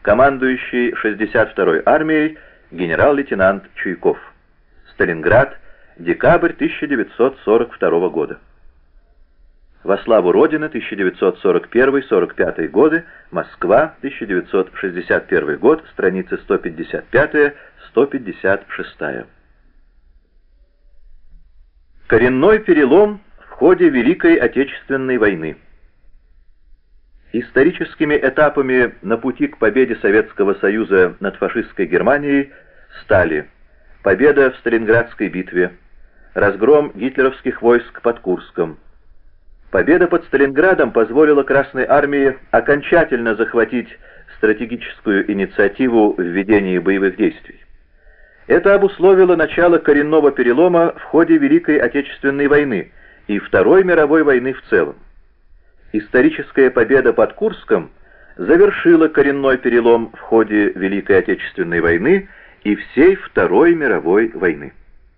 командующий 62-й армией генерал-лейтенант Чуйков. Сталинград, декабрь 1942 года. Во славу Родины, 1941-45 годы, Москва, 1961 год, страницы 155-156. Коренной перелом в ходе Великой Отечественной войны. Историческими этапами на пути к победе Советского Союза над фашистской Германией стали победа в Сталинградской битве, разгром гитлеровских войск под Курском. Победа под Сталинградом позволила Красной армии окончательно захватить стратегическую инициативу в ведении боевых действий. Это обусловило начало коренного перелома в ходе Великой Отечественной войны и Второй мировой войны в целом. Историческая победа под Курском завершила коренной перелом в ходе Великой Отечественной войны и всей Второй мировой войны.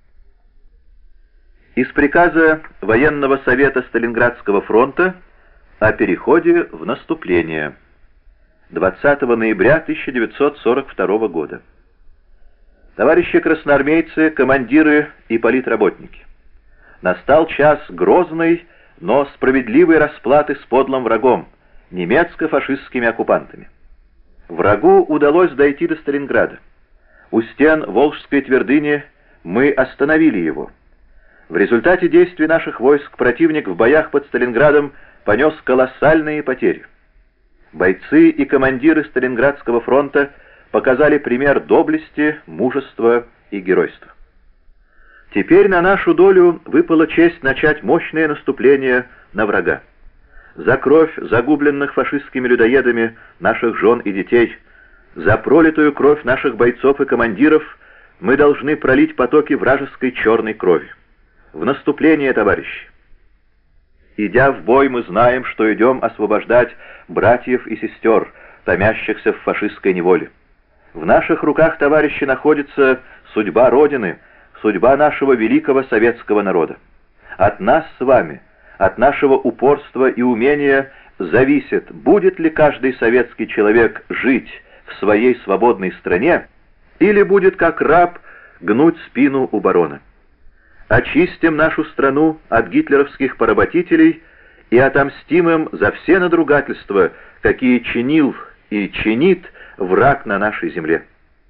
Из приказа Военного совета Сталинградского фронта о переходе в наступление 20 ноября 1942 года. Товарищи красноармейцы, командиры и политработники, настал час грозной, но справедливой расплаты с подлым врагом, немецко-фашистскими оккупантами. Врагу удалось дойти до Сталинграда. У стен Волжской твердыни мы остановили его. В результате действий наших войск противник в боях под Сталинградом понес колоссальные потери. Бойцы и командиры Сталинградского фронта показали пример доблести, мужества и геройства. Теперь на нашу долю выпала честь начать мощное наступление на врага. За кровь загубленных фашистскими людоедами наших жен и детей, за пролитую кровь наших бойцов и командиров мы должны пролить потоки вражеской черной крови. В наступление, товарищи! Идя в бой, мы знаем, что идем освобождать братьев и сестер, томящихся в фашистской неволе. В наших руках, товарищи, находится судьба Родины, судьба нашего великого советского народа. От нас с вами, от нашего упорства и умения зависит, будет ли каждый советский человек жить в своей свободной стране или будет, как раб, гнуть спину у барона. Очистим нашу страну от гитлеровских поработителей и отомстим им за все надругательства, какие чинил и чинит враг на нашей земле.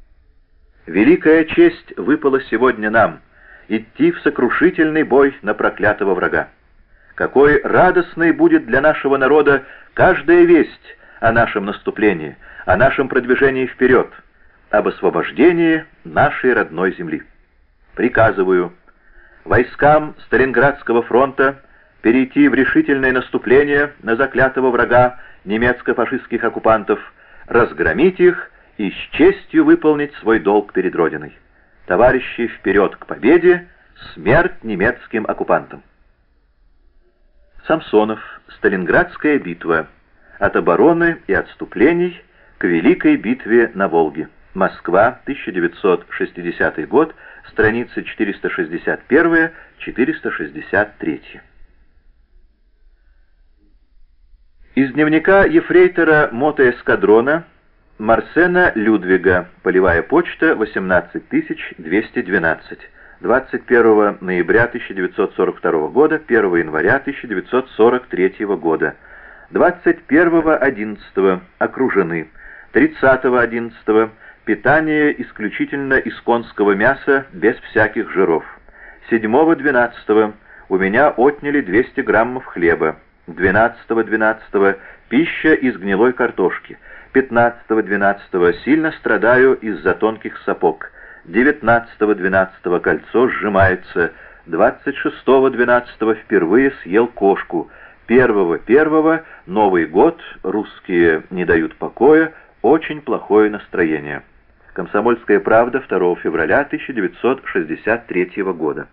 Великая честь выпала сегодня нам — идти в сокрушительный бой на проклятого врага. Какой радостной будет для нашего народа каждая весть о нашем наступлении, о нашем продвижении вперед, об освобождении нашей родной земли. Приказываю войскам Сталинградского фронта перейти в решительное наступление на заклятого врага немецко-фашистских оккупантов, разгромить их и с честью выполнить свой долг перед Родиной. Товарищи, вперед к победе! Смерть немецким оккупантам! Самсонов. Сталинградская битва. От обороны и отступлений к Великой битве на Волге. Москва, 1960 год, страницы 461-463. Из дневника ефрейтора мотоэскадрона Марсена Людвига, полевая почта, 18212, 21 ноября 1942 года, 1 января 1943 года, 21.11. Окружены, 30.11. Питание исключительно из конского мяса, без всяких жиров. 7.12. У меня отняли 200 граммов хлеба. 12.12. Пища из гнилой картошки. 15.12. Сильно страдаю из-за тонких сапог. 19.12. Кольцо сжимается. 26.12. Впервые съел кошку. 1.1. Новый год. Русские не дают покоя. Очень плохое настроение. Комсомольская правда, 2 февраля 1963 года.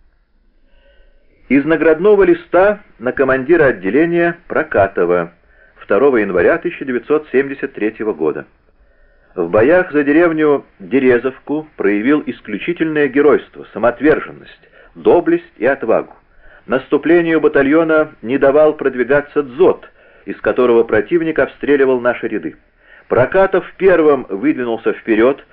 Из наградного листа на командира отделения Прокатова, 2 января 1973 года. В боях за деревню Дерезовку проявил исключительное геройство, самоотверженность, доблесть и отвагу. Наступлению батальона не давал продвигаться дзот, из которого противник обстреливал наши ряды. Прокатов первым выдвинулся вперед,